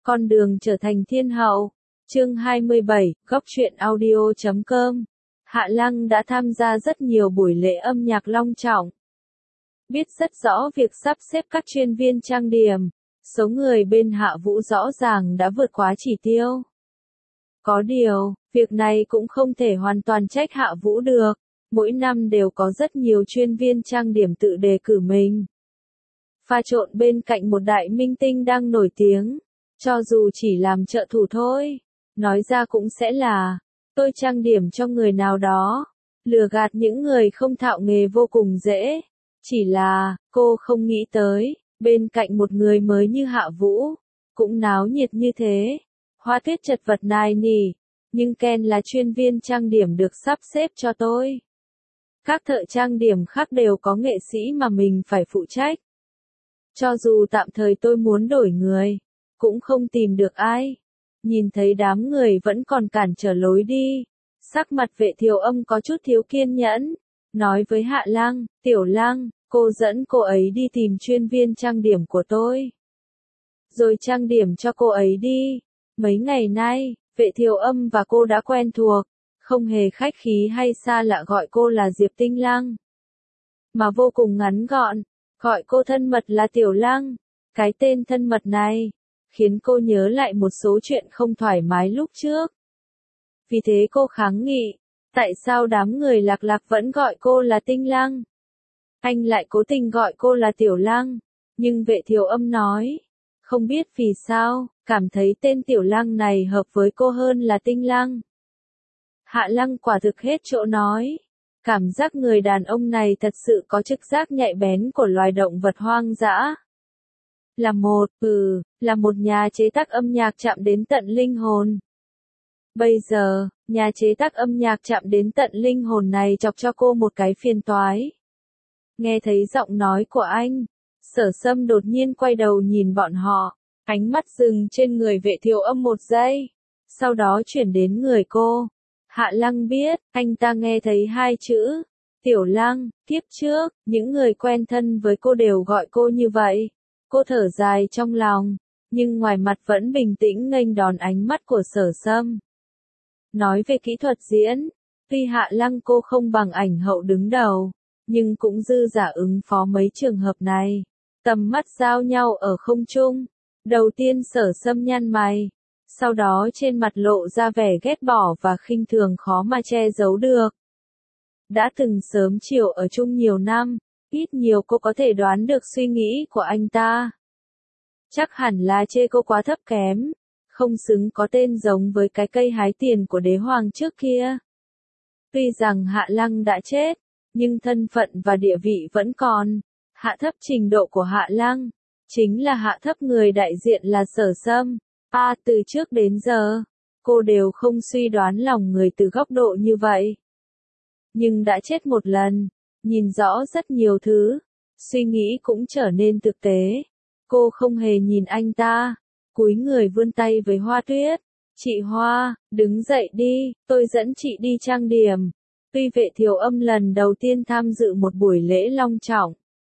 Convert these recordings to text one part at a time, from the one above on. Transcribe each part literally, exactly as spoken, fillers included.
Con đường trở thành thiên hậu. Chương hai mươi bảy, góc truyện audio chấm com. Hạ Lăng đã tham gia rất nhiều buổi lễ âm nhạc long trọng. Biết rất rõ việc sắp xếp các chuyên viên trang điểm, số người bên Hạ Vũ rõ ràng đã vượt quá chỉ tiêu. Có điều, việc này cũng không thể hoàn toàn trách Hạ Vũ được, mỗi năm đều có rất nhiều chuyên viên trang điểm tự đề cử mình. Pha trộn bên cạnh một đại minh tinh đang nổi tiếng, cho dù chỉ làm trợ thủ thôi, nói ra cũng sẽ là, tôi trang điểm cho người nào đó, lừa gạt những người không thạo nghề vô cùng dễ. Chỉ là, cô không nghĩ tới, bên cạnh một người mới như Hạ Vũ, cũng náo nhiệt như thế. Hoa Tuyết chật vật nài nỉ, nhưng Ken là chuyên viên trang điểm được sắp xếp cho tôi. Các thợ trang điểm khác đều có nghệ sĩ mà mình phải phụ trách. Cho dù tạm thời tôi muốn đổi người, cũng không tìm được ai. Nhìn thấy đám người vẫn còn cản trở lối đi, sắc mặt Vệ Thiều Âm có chút thiếu kiên nhẫn, nói với Hạ Lăng, Tiểu Lăng, cô dẫn cô ấy đi tìm chuyên viên trang điểm của tôi. Rồi trang điểm cho cô ấy đi. Mấy ngày nay, Vệ Thiều Âm và cô đã quen thuộc, không hề khách khí hay xa lạ gọi cô là Diệp Tinh Lăng. Mà vô cùng ngắn gọn, gọi cô thân mật là Tiểu Lăng. Cái tên thân mật này, khiến cô nhớ lại một số chuyện không thoải mái lúc trước. Vì thế cô kháng nghị, tại sao đám người Lạc Lạc vẫn gọi cô là Tinh Lăng? Anh lại cố tình gọi cô là Tiểu Lăng, nhưng Vệ Thiều Âm nói, không biết vì sao, cảm thấy tên Tiểu Lăng này hợp với cô hơn là Tinh Lăng. Hạ Lăng quả thực hết chỗ nói, cảm giác người đàn ông này thật sự có trực giác nhạy bén của loài động vật hoang dã. Là một, ừ, là một nhà chế tác âm nhạc chạm đến tận linh hồn. Bây giờ, nhà chế tác âm nhạc chạm đến tận linh hồn này chọc cho cô một cái phiền toái. Nghe thấy giọng nói của anh, Sở Sâm đột nhiên quay đầu nhìn bọn họ, ánh mắt dừng trên người Vệ Thiều Âm một giây, sau đó chuyển đến người cô. Hạ Lăng biết, anh ta nghe thấy hai chữ, Tiểu Lăng, kiếp trước, những người quen thân với cô đều gọi cô như vậy. Cô thở dài trong lòng, nhưng ngoài mặt vẫn bình tĩnh nghênh đón ánh mắt của Sở Sâm. Nói về kỹ thuật diễn, tuy Hạ Lăng cô không bằng ảnh hậu đứng đầu, nhưng cũng dư giả ứng phó mấy trường hợp này. Tầm mắt giao nhau ở không trung. Đầu tiên Sở Sâm nhăn mày, sau đó trên mặt lộ ra vẻ ghét bỏ và khinh thường khó mà che giấu được. Đã từng sớm chiều ở chung nhiều năm, ít nhiều cô có thể đoán được suy nghĩ của anh ta. Chắc hẳn là chê cô quá thấp kém, không xứng có tên giống với cái cây hái tiền của đế hoàng trước kia. Tuy rằng Hạ Lăng đã chết, nhưng thân phận và địa vị vẫn còn. Hạ thấp trình độ của Hạ Lăng, chính là hạ thấp người đại diện là Sở Sâm. À, từ trước đến giờ, cô đều không suy đoán lòng người từ góc độ như vậy. Nhưng đã chết một lần, nhìn rõ rất nhiều thứ, suy nghĩ cũng trở nên thực tế. Cô không hề nhìn anh ta, cúi người vươn tay với Hoa Tuyết. Chị Hoa, đứng dậy đi, tôi dẫn chị đi trang điểm. Tuy Vệ Thiều Âm lần đầu tiên tham dự một buổi lễ long trọng,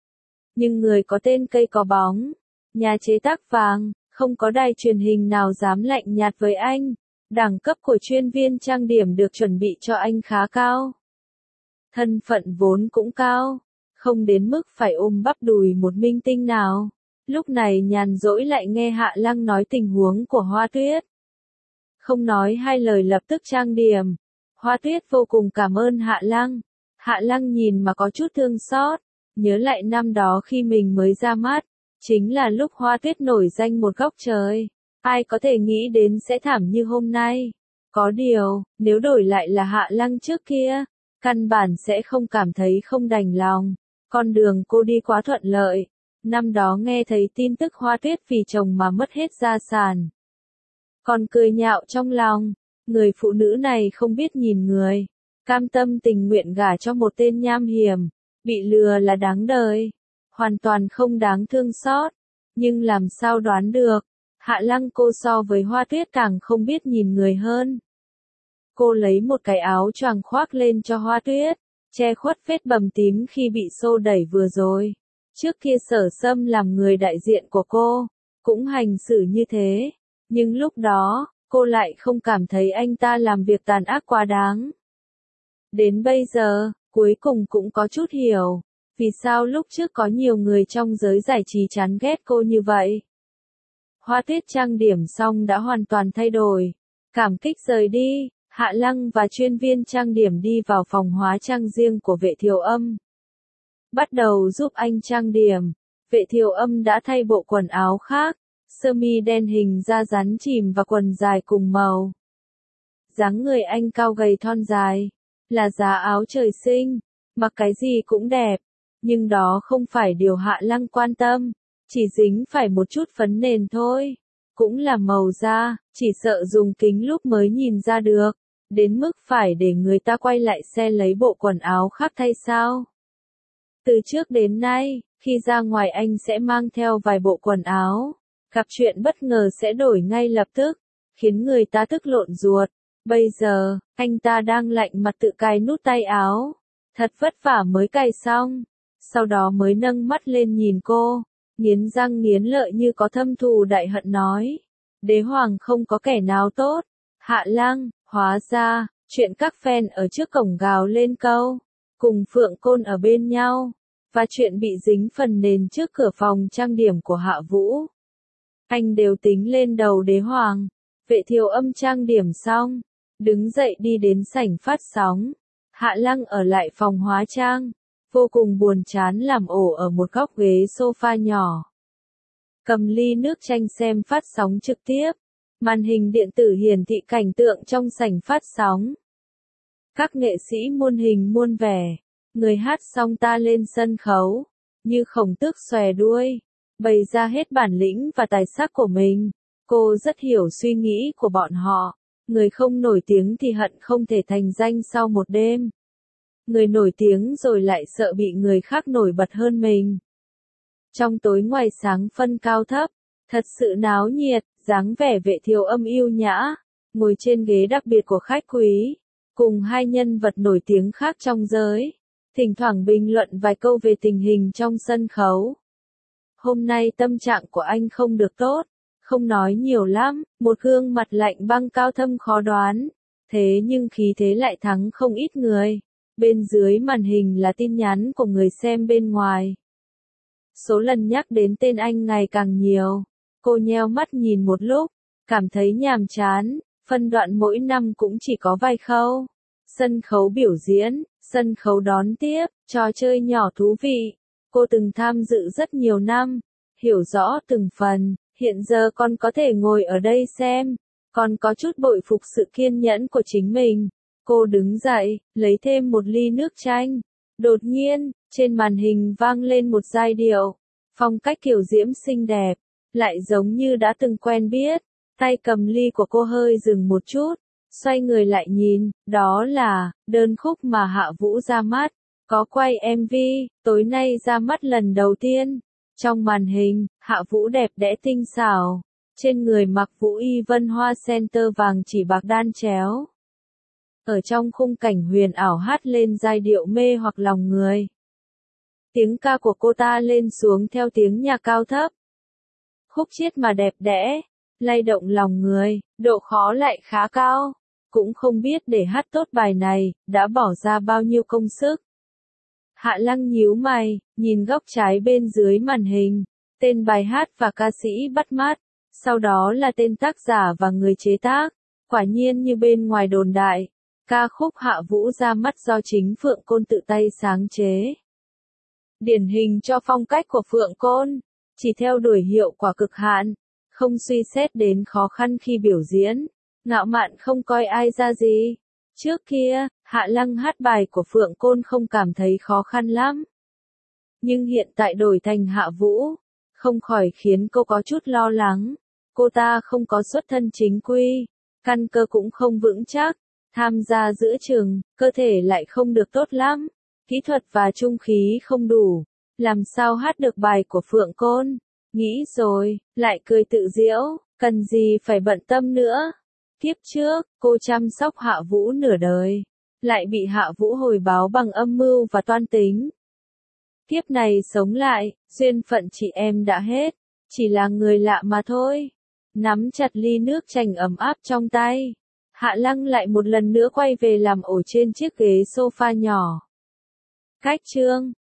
nhưng người có tên cây có bóng, nhà chế tác vàng, không có đài truyền hình nào dám lạnh nhạt với anh. Đẳng cấp của chuyên viên trang điểm được chuẩn bị cho anh khá cao. Thân phận vốn cũng cao, không đến mức phải ôm bắp đùi một minh tinh nào. Lúc này nhàn rỗi lại nghe Hạ Lăng nói tình huống của Hoa Tuyết. Không nói hai lời lập tức trang điểm. Hoa Tuyết vô cùng cảm ơn Hạ Lăng. Hạ Lăng nhìn mà có chút thương xót, nhớ lại năm đó khi mình mới ra mắt, chính là lúc Hoa Tuyết nổi danh một góc trời. Ai có thể nghĩ đến sẽ thảm như hôm nay. Có điều, nếu đổi lại là Hạ Lăng trước kia, căn bản sẽ không cảm thấy không đành lòng. Con đường cô đi quá thuận lợi. Năm đó nghe thấy tin tức Hoa Tuyết vì chồng mà mất hết gia sản, còn cười nhạo trong lòng. Người phụ nữ này không biết nhìn người, cam tâm tình nguyện gả cho một tên nham hiểm, bị lừa là đáng đời, hoàn toàn không đáng thương xót. Nhưng làm sao đoán được, Hạ Lăng cô so với Hoa Tuyết càng không biết nhìn người hơn. Cô lấy một cái áo choàng khoác lên cho Hoa Tuyết, che khuất vết bầm tím khi bị xô đẩy vừa rồi. Trước kia Sở Sâm làm người đại diện của cô, cũng hành xử như thế. Nhưng lúc đó, cô lại không cảm thấy anh ta làm việc tàn ác quá đáng. Đến bây giờ, cuối cùng cũng có chút hiểu, vì sao lúc trước có nhiều người trong giới giải trí chán ghét cô như vậy. Hoa Tuyết trang điểm xong đã hoàn toàn thay đổi. Cảm kích rời đi, Hạ Lăng và chuyên viên trang điểm đi vào phòng hóa trang riêng của Vệ Thiều Âm. Bắt đầu giúp anh trang điểm, Vệ Thiều Âm đã thay bộ quần áo khác, sơ mi đen hình da rắn chìm và quần dài cùng màu. Dáng người anh cao gầy thon dài, là giá áo trời sinh, mặc cái gì cũng đẹp, nhưng đó không phải điều Hạ Lăng quan tâm, chỉ dính phải một chút phấn nền thôi, cũng là màu da, chỉ sợ dùng kính lúp mới nhìn ra được, đến mức phải để người ta quay lại xe lấy bộ quần áo khác thay sao. Từ trước đến nay, khi ra ngoài anh sẽ mang theo vài bộ quần áo, gặp chuyện bất ngờ sẽ đổi ngay lập tức, khiến người ta tức lộn ruột. Bây giờ, anh ta đang lạnh mặt tự cài nút tay áo, thật vất vả mới cài xong, sau đó mới nâng mắt lên nhìn cô, nghiến răng nghiến lợi như có thâm thù đại hận nói, đế hoàng không có kẻ nào tốt. Hạ Lăng, hóa ra, chuyện các fan ở trước cổng gào lên câu, cùng Phượng Côn ở bên nhau, và chuyện bị dính phần nền trước cửa phòng trang điểm của Hạ Vũ. Anh đều tính lên đầu đế hoàng. Vệ Thiều Âm trang điểm xong, đứng dậy đi đến sảnh phát sóng. Hạ Lăng ở lại phòng hóa trang, vô cùng buồn chán làm ổ ở một góc ghế sofa nhỏ. Cầm ly nước chanh xem phát sóng trực tiếp, màn hình điện tử hiển thị cảnh tượng trong sảnh phát sóng. Các nghệ sĩ muôn hình muôn vẻ, người hát xong ta lên sân khấu, như khổng tước xòe đuôi, bày ra hết bản lĩnh và tài sắc của mình. Cô rất hiểu suy nghĩ của bọn họ, người không nổi tiếng thì hận không thể thành danh sau một đêm. Người nổi tiếng rồi lại sợ bị người khác nổi bật hơn mình. Trong tối ngoài sáng phân cao thấp, thật sự náo nhiệt, dáng vẻ Vệ Thiều Âm yêu nhã, ngồi trên ghế đặc biệt của khách quý, cùng hai nhân vật nổi tiếng khác trong giới, thỉnh thoảng bình luận vài câu về tình hình trong sân khấu. Hôm nay tâm trạng của anh không được tốt, không nói nhiều lắm, một gương mặt lạnh băng cao thâm khó đoán, thế nhưng khí thế lại thắng không ít người. Bên dưới màn hình là tin nhắn của người xem bên ngoài. Số lần nhắc đến tên anh ngày càng nhiều. Cô nheo mắt nhìn một lúc, cảm thấy nhàm chán, phân đoạn mỗi năm cũng chỉ có vài khâu. Sân khấu biểu diễn, sân khấu đón tiếp, trò chơi nhỏ thú vị. Cô từng tham dự rất nhiều năm, hiểu rõ từng phần, hiện giờ con có thể ngồi ở đây xem, còn có chút bội phục sự kiên nhẫn của chính mình. Cô đứng dậy, lấy thêm một ly nước chanh. Đột nhiên, trên màn hình vang lên một giai điệu, phong cách kiểu diễm xinh đẹp, lại giống như đã từng quen biết. Tay cầm ly của cô hơi dừng một chút, xoay người lại nhìn, đó là đơn khúc mà Hạ Vũ ra mắt, có quay em vê, tối nay ra mắt lần đầu tiên. Trong màn hình, Hạ Vũ đẹp đẽ tinh xảo, trên người mặc vũ y vân hoa sen tơ vàng chỉ bạc đan chéo. Ở trong khung cảnh huyền ảo hát lên giai điệu mê hoặc lòng người. Tiếng ca của cô ta lên xuống theo tiếng nhạc cao thấp. Khúc chiết mà đẹp đẽ, lay động lòng người, độ khó lại khá cao. Cũng không biết để hát tốt bài này, đã bỏ ra bao nhiêu công sức. Hạ Lăng nhíu mày, nhìn góc trái bên dưới màn hình, tên bài hát và ca sĩ bắt mắt, sau đó là tên tác giả và người chế tác. Quả nhiên như bên ngoài đồn đại, ca khúc Hạ Vũ ra mắt do chính Phượng Côn tự tay sáng chế. Điển hình cho phong cách của Phượng Côn, chỉ theo đuổi hiệu quả cực hạn, không suy xét đến khó khăn khi biểu diễn, ngạo mạn không coi ai ra gì. Trước kia, Hạ Lăng hát bài của Phượng Côn không cảm thấy khó khăn lắm. Nhưng hiện tại đổi thành Hạ Vũ, không khỏi khiến cô có chút lo lắng. Cô ta không có xuất thân chính quy, căn cơ cũng không vững chắc, tham gia giữa trường, cơ thể lại không được tốt lắm, kỹ thuật và trung khí không đủ, làm sao hát được bài của Phượng Côn. Nghĩ rồi, lại cười tự giễu, cần gì phải bận tâm nữa. Kiếp trước, cô chăm sóc Hạ Vũ nửa đời, lại bị Hạ Vũ hồi báo bằng âm mưu và toan tính. Kiếp này sống lại, duyên phận chị em đã hết, chỉ là người lạ mà thôi. Nắm chặt ly nước chanh ấm áp trong tay, Hạ Lăng lại một lần nữa quay về làm ổ trên chiếc ghế sofa nhỏ. Cách chương